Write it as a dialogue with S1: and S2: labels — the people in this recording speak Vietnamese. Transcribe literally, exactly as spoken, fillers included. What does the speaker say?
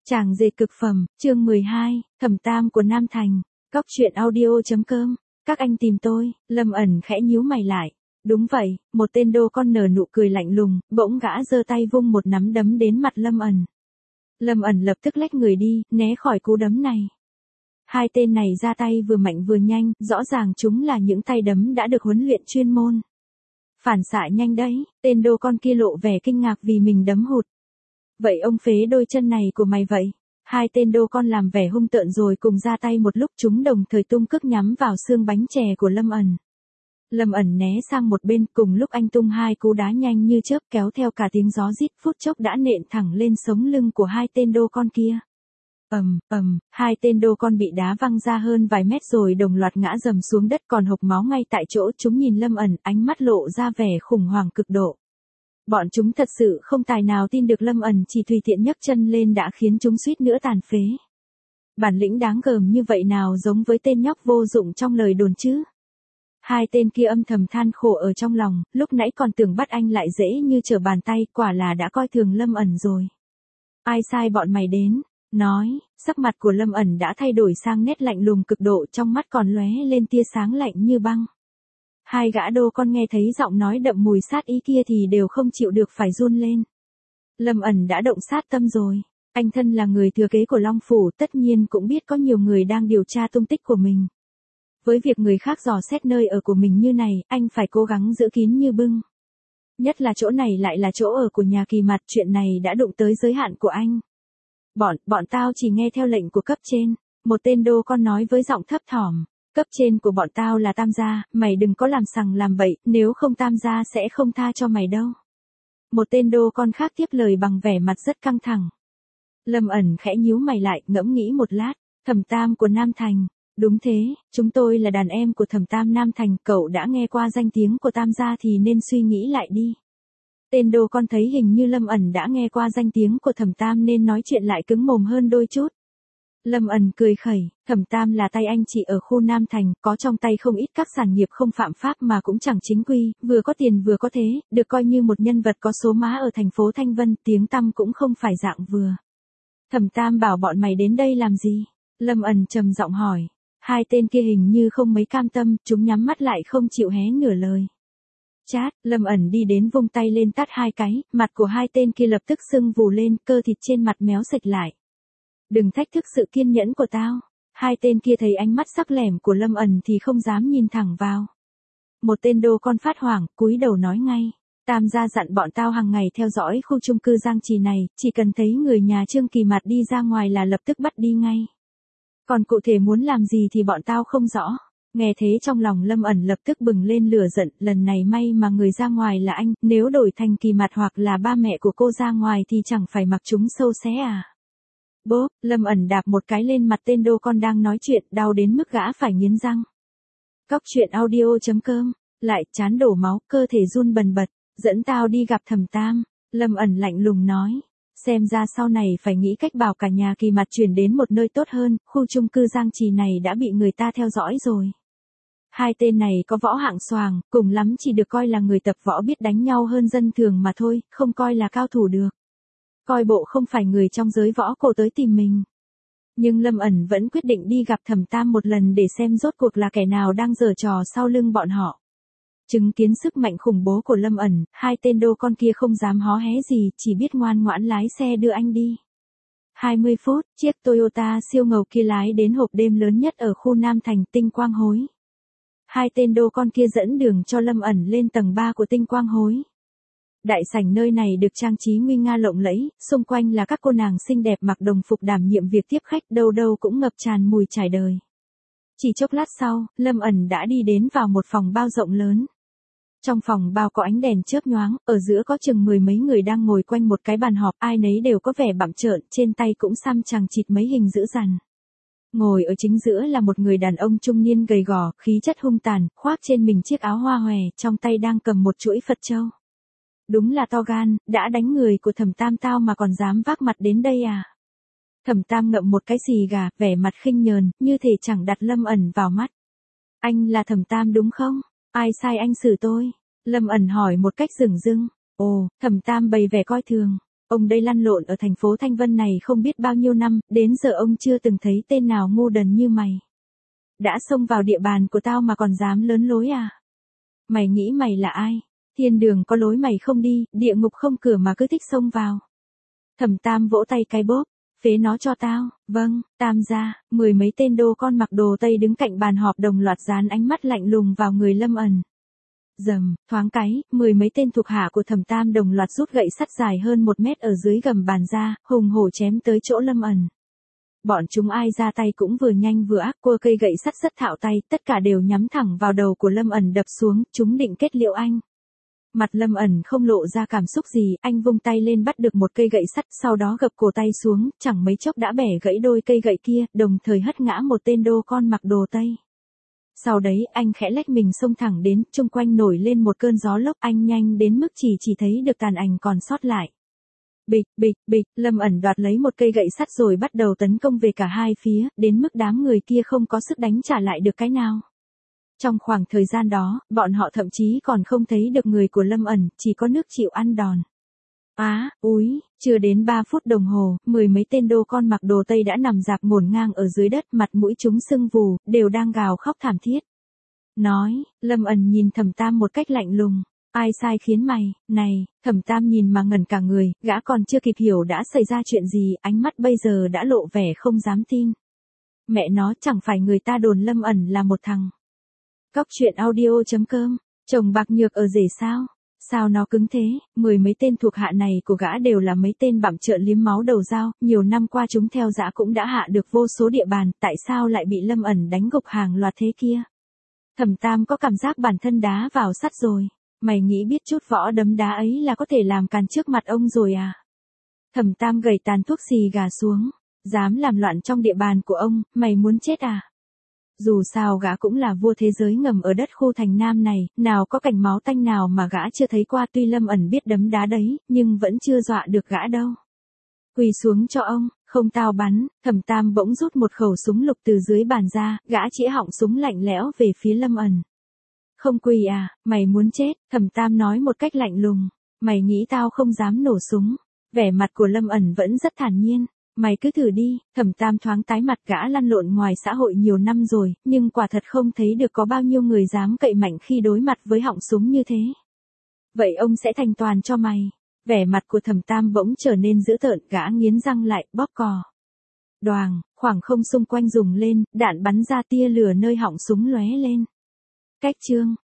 S1: Chàng dệt cực phẩm, chương mười hai, Thẩm Tam của Nam Thành. Cóc truyện audio.com. Các anh tìm tôi, Lâm ẩn khẽ nhíu mày lại. Đúng vậy, một tên đô con nở nụ cười lạnh lùng, bỗng gã giơ tay vung một nắm đấm đến mặt Lâm ẩn. Lâm ẩn lập tức lách người đi, né khỏi cú đấm này. Hai tên này ra tay vừa mạnh vừa nhanh, rõ ràng chúng là những tay đấm đã được huấn luyện chuyên môn. Phản xạ nhanh đấy, tên đô con kia lộ vẻ kinh ngạc vì mình đấm hụt. Vậy ông phế đôi chân này của mày vậy? Hai tên đô con làm vẻ hung tợn rồi cùng ra tay một lúc, chúng đồng thời tung cước nhắm vào xương bánh chè của Lâm ẩn. Lâm ẩn né sang một bên, cùng lúc anh tung hai cú đá nhanh như chớp kéo theo cả tiếng gió rít, phút chốc đã nện thẳng lên sống lưng của hai tên đô con kia. Ầm, ầm, hai tên đô con bị đá văng ra hơn vài mét rồi đồng loạt ngã dầm xuống đất còn hộc máu ngay tại chỗ. Chúng nhìn Lâm ẩn, ánh mắt lộ ra vẻ khủng hoảng cực độ. Bọn chúng thật sự không tài nào tin được Lâm ẩn chỉ tùy tiện nhấc chân lên đã khiến chúng suýt nữa tàn phế. Bản lĩnh đáng gờm như vậy nào giống với tên nhóc vô dụng trong lời đồn chứ? Hai tên kia âm thầm than khổ ở trong lòng, lúc nãy còn tưởng bắt anh lại dễ như trở bàn tay, quả là đã coi thường Lâm ẩn rồi. Ai sai bọn mày đến? Nói, sắc mặt của Lâm ẩn đã thay đổi sang nét lạnh lùng cực độ, trong mắt còn lóe lên tia sáng lạnh như băng. Hai gã đô con nghe thấy giọng nói đậm mùi sát ý kia thì đều không chịu được phải run lên. Lâm ẩn đã động sát tâm rồi. Anh thân là người thừa kế của Long Phủ, tất nhiên cũng biết có nhiều người đang điều tra tung tích của mình. Với việc người khác dò xét nơi ở của mình như này, anh phải cố gắng giữ kín như bưng. Nhất là chỗ này lại là chỗ ở của nhà Kỳ Mặt, chuyện này đã đụng tới giới hạn của anh. Bọn, bọn tao chỉ nghe theo lệnh của cấp trên. Một tên đô con nói với giọng thấp thỏm. Cấp trên của bọn tao là Tam gia, mày đừng có làm sằng làm bậy, nếu không Tam gia sẽ không tha cho mày đâu. Một tên đô con khác tiếp lời bằng vẻ mặt rất căng thẳng. Lâm ẩn khẽ nhíu mày lại, ngẫm nghĩ một lát. Thẩm Tam của Nam Thành. Đúng thế, chúng tôi là đàn em của Thẩm Tam Nam Thành, cậu đã nghe qua danh tiếng của Tam gia thì nên suy nghĩ lại đi. Tên đô con thấy hình như Lâm ẩn đã nghe qua danh tiếng của Thẩm Tam nên nói chuyện lại cứng mồm hơn đôi chút. Lâm ẩn cười khẩy, Thẩm Tam là tay anh chị ở khu Nam Thành, có trong tay không ít các sản nghiệp không phạm pháp mà cũng chẳng chính quy, vừa có tiền vừa có thế, được coi như một nhân vật có số má ở thành phố Thanh Vân, tiếng tăm cũng không phải dạng vừa. Thẩm Tam bảo bọn mày đến đây làm gì? Lâm ẩn trầm giọng hỏi. Hai tên kia hình như không mấy cam tâm, chúng nhắm mắt lại không chịu hé nửa lời. Chát, Lâm ẩn đi đến vung tay lên tát hai cái, mặt của hai tên kia lập tức sưng vù lên, cơ thịt trên mặt méo sạch lại. Đừng thách thức sự kiên nhẫn của tao. Hai tên kia thấy ánh mắt sắc lẻm của Lâm ẩn thì không dám nhìn thẳng vào. Một tên đô con phát hoảng, cúi đầu nói ngay. Tam gia dặn bọn tao hàng ngày theo dõi khu chung cư Giang Trì này, chỉ cần thấy người nhà Trương Kỳ Mặt đi ra ngoài là lập tức bắt đi ngay. Còn cụ thể muốn làm gì thì bọn tao không rõ. Nghe thế trong lòng Lâm ẩn lập tức bừng lên lửa giận, lần này may mà người ra ngoài là anh, nếu đổi thành Kỳ Mặt hoặc là ba mẹ của cô ra ngoài thì chẳng phải mặc chúng sâu xé à. Bốp, Lâm ẩn đạp một cái lên mặt tên đô con đang nói chuyện, đau đến mức gã phải nghiến răng. Cóc truyện audio.com, lại chán đổ máu, cơ thể run bần bật, dẫn tao đi gặp Thẩm Tam. Lâm ẩn lạnh lùng nói. Xem ra sau này phải nghĩ cách bảo cả nhà Kỳ Mặt chuyển đến một nơi tốt hơn, khu chung cư Giang Trì này đã bị người ta theo dõi rồi. Hai tên này có võ hạng xoàng, cùng lắm chỉ được coi là người tập võ biết đánh nhau hơn dân thường mà thôi, không coi là cao thủ được. Coi bộ không phải người trong giới võ cổ tới tìm mình. Nhưng Lâm ẩn vẫn quyết định đi gặp Thẩm Tam một lần để xem rốt cuộc là kẻ nào đang giở trò sau lưng bọn họ. Chứng kiến sức mạnh khủng bố của Lâm ẩn, hai tên đô con kia không dám hó hé gì, chỉ biết ngoan ngoãn lái xe đưa anh đi. hai mươi phút, chiếc Toyota siêu ngầu kia lái đến hộp đêm lớn nhất ở khu Nam Thành, Tinh Quang Hối. Hai tên đô con kia dẫn đường cho Lâm ẩn lên tầng ba của Tinh Quang Hối. Đại sảnh nơi này được trang trí nguy nga lộng lẫy, xung quanh là các cô nàng xinh đẹp mặc đồng phục đảm nhiệm việc tiếp khách, đâu đâu cũng ngập tràn mùi trải đời. Chỉ chốc lát sau, Lâm ẩn đã đi đến vào một phòng bao rộng lớn. Trong phòng bao có ánh đèn chớp nhoáng, ở giữa có chừng mười mấy người đang ngồi quanh một cái bàn họp, ai nấy đều có vẻ bặm trợn, trên tay cũng xăm chằng chịt mấy hình dữ dằn. Ngồi ở chính giữa là một người đàn ông trung niên gầy gò, khí chất hung tàn, khoác trên mình chiếc áo hoa hòe, trong tay đang cầm một chuỗi Phật châu. Đúng là to gan, đã đánh người của Thẩm Tam tao mà còn dám vác mặt đến đây à? Thẩm Tam ngậm một cái xì gà, vẻ mặt khinh nhờn, như thể chẳng đặt Lâm ẩn vào mắt. Anh là Thẩm Tam đúng không? Ai sai anh xử tôi? Lâm ẩn hỏi một cách dửng dưng. Ồ, Thẩm Tam bày vẻ coi thường. Ông đây lăn lộn ở thành phố Thanh Vân này không biết bao nhiêu năm, đến giờ ông chưa từng thấy tên nào ngu đần như mày. Đã xông vào địa bàn của tao mà còn dám lớn lối à? Mày nghĩ mày là ai? Thiên đường có lối mày không đi, địa ngục không cửa mà cứ thích xông vào. Thẩm Tam vỗ tay cái bóp, phế nó cho tao. Vâng, Tam gia. Mười mấy tên đô con mặc đồ Tây đứng cạnh bàn họp đồng loạt dán ánh mắt lạnh lùng vào người Lâm ẩn. Dầm, thoáng cái, mười mấy tên thuộc hạ của Thẩm Tam đồng loạt rút gậy sắt dài hơn một mét ở dưới gầm bàn ra, hùng hổ chém tới chỗ Lâm ẩn. Bọn chúng ai ra tay cũng vừa nhanh vừa ác, cua cây gậy sắt rất thạo tay, tất cả đều nhắm thẳng vào đầu của Lâm ẩn đập xuống, chúng định kết liễu anh. Mặt Lâm ẩn không lộ ra cảm xúc gì, anh vung tay lên bắt được một cây gậy sắt, sau đó gập cổ tay xuống, chẳng mấy chốc đã bẻ gãy đôi cây gậy kia, đồng thời hất ngã một tên đô con mặc đồ Tây. Sau đấy, anh khẽ lách mình xông thẳng đến, chung quanh nổi lên một cơn gió lốc, anh nhanh đến mức chỉ chỉ thấy được tàn ảnh còn sót lại. Bịch, bịch, bịch, Lâm ẩn đoạt lấy một cây gậy sắt rồi bắt đầu tấn công về cả hai phía, đến mức đám người kia không có sức đánh trả lại được cái nào. Trong khoảng thời gian đó, bọn họ thậm chí còn không thấy được người của Lâm ẩn, chỉ có nước chịu ăn đòn. Á, úi, chưa đến ba phút đồng hồ, mười mấy tên đô con mặc đồ Tây đã nằm rạp ngổn ngang ở dưới đất, mặt mũi chúng sưng vù, đều đang gào khóc thảm thiết. Nói, Lâm ẩn nhìn Thẩm Tam một cách lạnh lùng. Ai sai khiến mày, này, Thẩm Tam nhìn mà ngẩn cả người, gã còn chưa kịp hiểu đã xảy ra chuyện gì, ánh mắt bây giờ đã lộ vẻ không dám tin. Mẹ nó, chẳng phải người ta đồn Lâm ẩn là một thằng. Cóc truyện audio chấm com, chồng bạc nhược ở rể sao? Sao nó cứng thế? Mười mấy tên thuộc hạ này của gã đều là mấy tên bặm trợn liếm máu đầu dao, nhiều năm qua chúng theo dã cũng đã hạ được vô số địa bàn, tại sao lại bị Lâm ẩn đánh gục hàng loạt thế kia? Thẩm Tam có cảm giác bản thân đá vào sắt rồi. Mày nghĩ biết chút võ đấm đá ấy là có thể làm càn trước mặt ông rồi à? Thẩm Tam gầy tàn thuốc xì gà xuống. Dám làm loạn trong địa bàn của ông, mày muốn chết à? Dù sao gã cũng là vua thế giới ngầm ở đất khu thành Nam này, nào có cảnh máu tanh nào mà gã chưa thấy qua, tuy Lâm ẩn biết đấm đá đấy, nhưng vẫn chưa dọa được gã đâu. Quỳ xuống cho ông, không tao bắn. Thẩm Tam bỗng rút một khẩu súng lục từ dưới bàn ra, gã chĩa họng súng lạnh lẽo về phía Lâm ẩn. Không quỳ à, mày muốn chết, Thẩm Tam nói một cách lạnh lùng. Mày nghĩ tao không dám nổ súng. Vẻ mặt của Lâm ẩn vẫn rất thản nhiên. Mày cứ thử đi. Thẩm Tam thoáng tái mặt, gã lăn lộn ngoài xã hội nhiều năm rồi, nhưng quả thật không thấy được có bao nhiêu người dám cậy mạnh khi đối mặt với họng súng như thế. Vậy ông sẽ thành toàn cho mày. Vẻ mặt của Thẩm Tam bỗng trở nên dữ tợn, gã nghiến răng lại, bóp cò. Đoàng, khoảng không xung quanh rùng lên, đạn bắn ra, tia lửa nơi họng súng lóe lên. Cách chương